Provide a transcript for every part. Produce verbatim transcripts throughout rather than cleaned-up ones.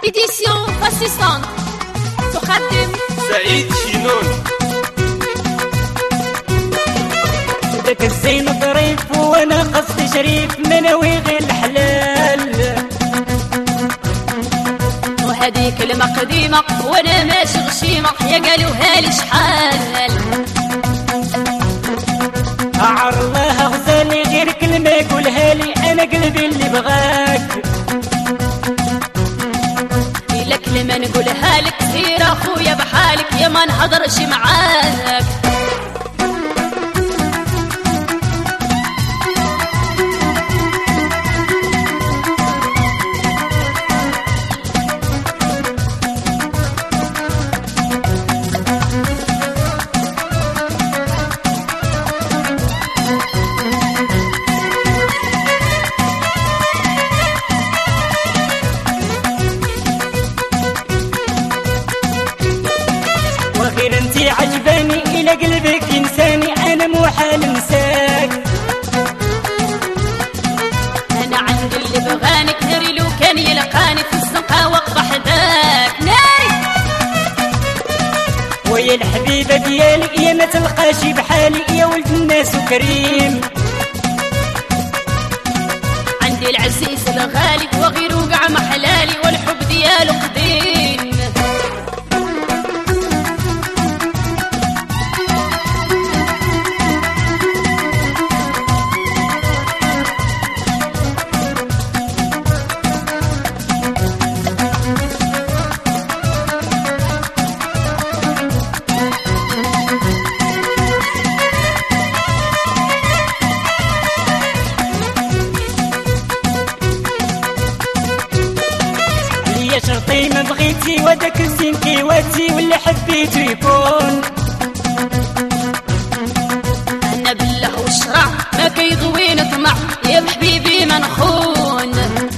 إديسيون أسيستانت تقدم سعيد شينون. داك الزين ظريف وانا قصدي شريف مناوي غير الحلال، وهذيك المقديمة وانا ماشي غشيمة يا قالوها لي شحال. عار الله غزالي غير كلمة قولها لي انا قلبي اللي بغاك. إلا كلمة نقولها لك سير اخويا بحالك يا ما نهضرش معاك. وغير انتي عجباني الى قلبك انساني انا مو حال انساك. انا عندي اللي بغاني كثير لو كان يلقاني في الزنقه وقف حداك ناري. ويا الحبيبه ديالي يا ما تلقاشي بحالي يا ولد الناس وكريم. عندي العزيز الغالي وغير وقع محلالي والحب ديالو قديم. يا شرطي ما بغيتي وداك الزين كيواتي واللي حبيتو يكون. انا بالله والشرع ما كيغويني طمع يا بحبيبي ما نخون.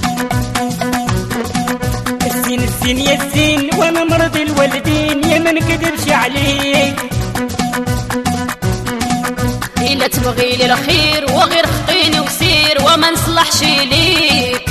الزين الزين يا الزين وانا مرضي الوالدين يا ما نكذبش عليك. إلا تبغي لي الخير وغير خطيني وسير وما نصلحش ليك.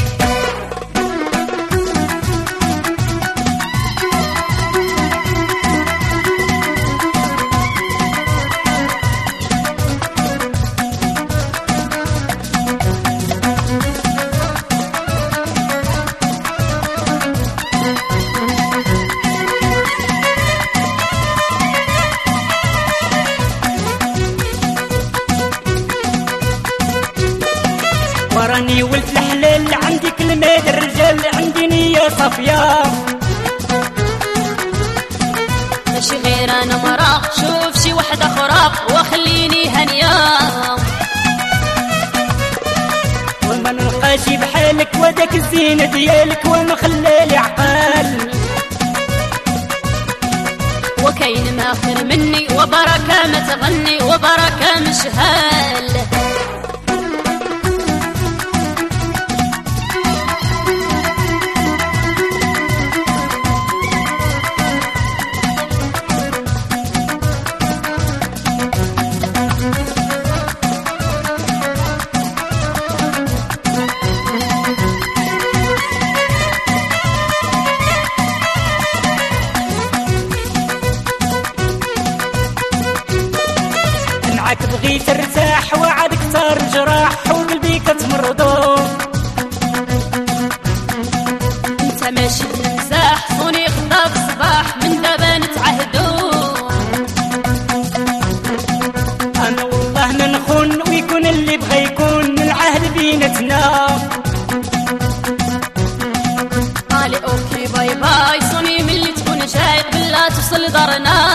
وراني ولد الحلال عندي كلمة الرجال عندي نية صافية. ماشي غير انا مرا شوف شي وحدة اخرى وخليني هنيا. وما نلقاش بحالك وداك الزينة ديالك وما خلالي عقال. وكاين ما خير مني وبركة ما تغني وبركة مشهال. معاك بغيت ارتاح وعاد كثر جراح وقلبي كتمرضو. انت ماشي تمساح صوني خطاك صباح من دابا نتعهدو. انا والله ما نخون ويكون اللي بغى يكون من العهد بينتنا. قالي اوكي باي باي صوني ملي تكون جاي بلا توصل دارنا.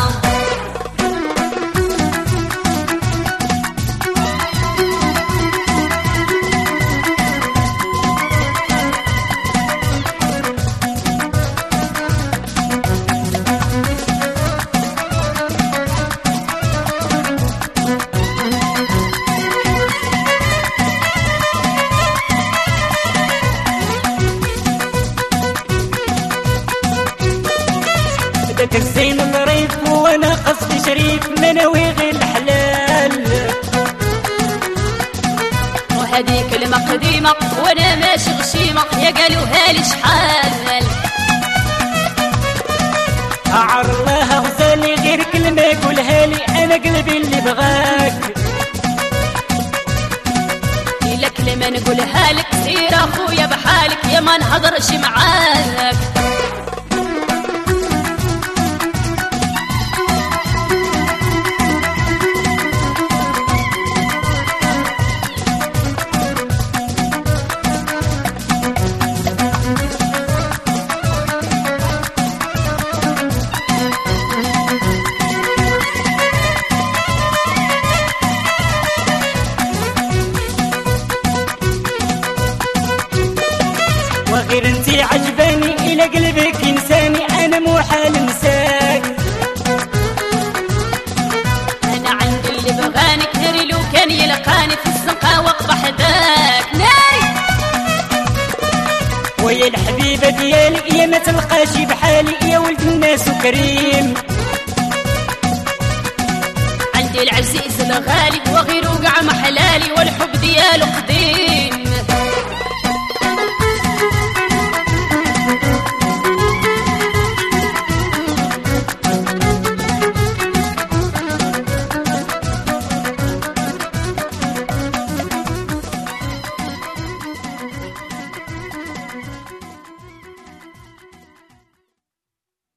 داك الزين ظريف وانا قصدي شريف مناوي غير الحلال. وهذيك المقديمة وانا ماشي غشيمة يا قالوها لي شحال. عار الله غزالي غير كلمة قولها لي أنا قلبي اللي بغاك. إلا كلمة نقولها لك سير أخويا بحالك يا ما نهضرش معاك. وغير انتي عجباني الى قلبك انساني انا مو حال انساك. انا عندي اللي بغاني كثير لو كان يلقاني في الزنقه واقبح ذاك ناري. ويا الحبيبه ديالي يا ما تلقاش بحالي يا ولد الناس وكريم. عندي العزيز الغالي وغيره وقع محلالي والحب ديالو قديم.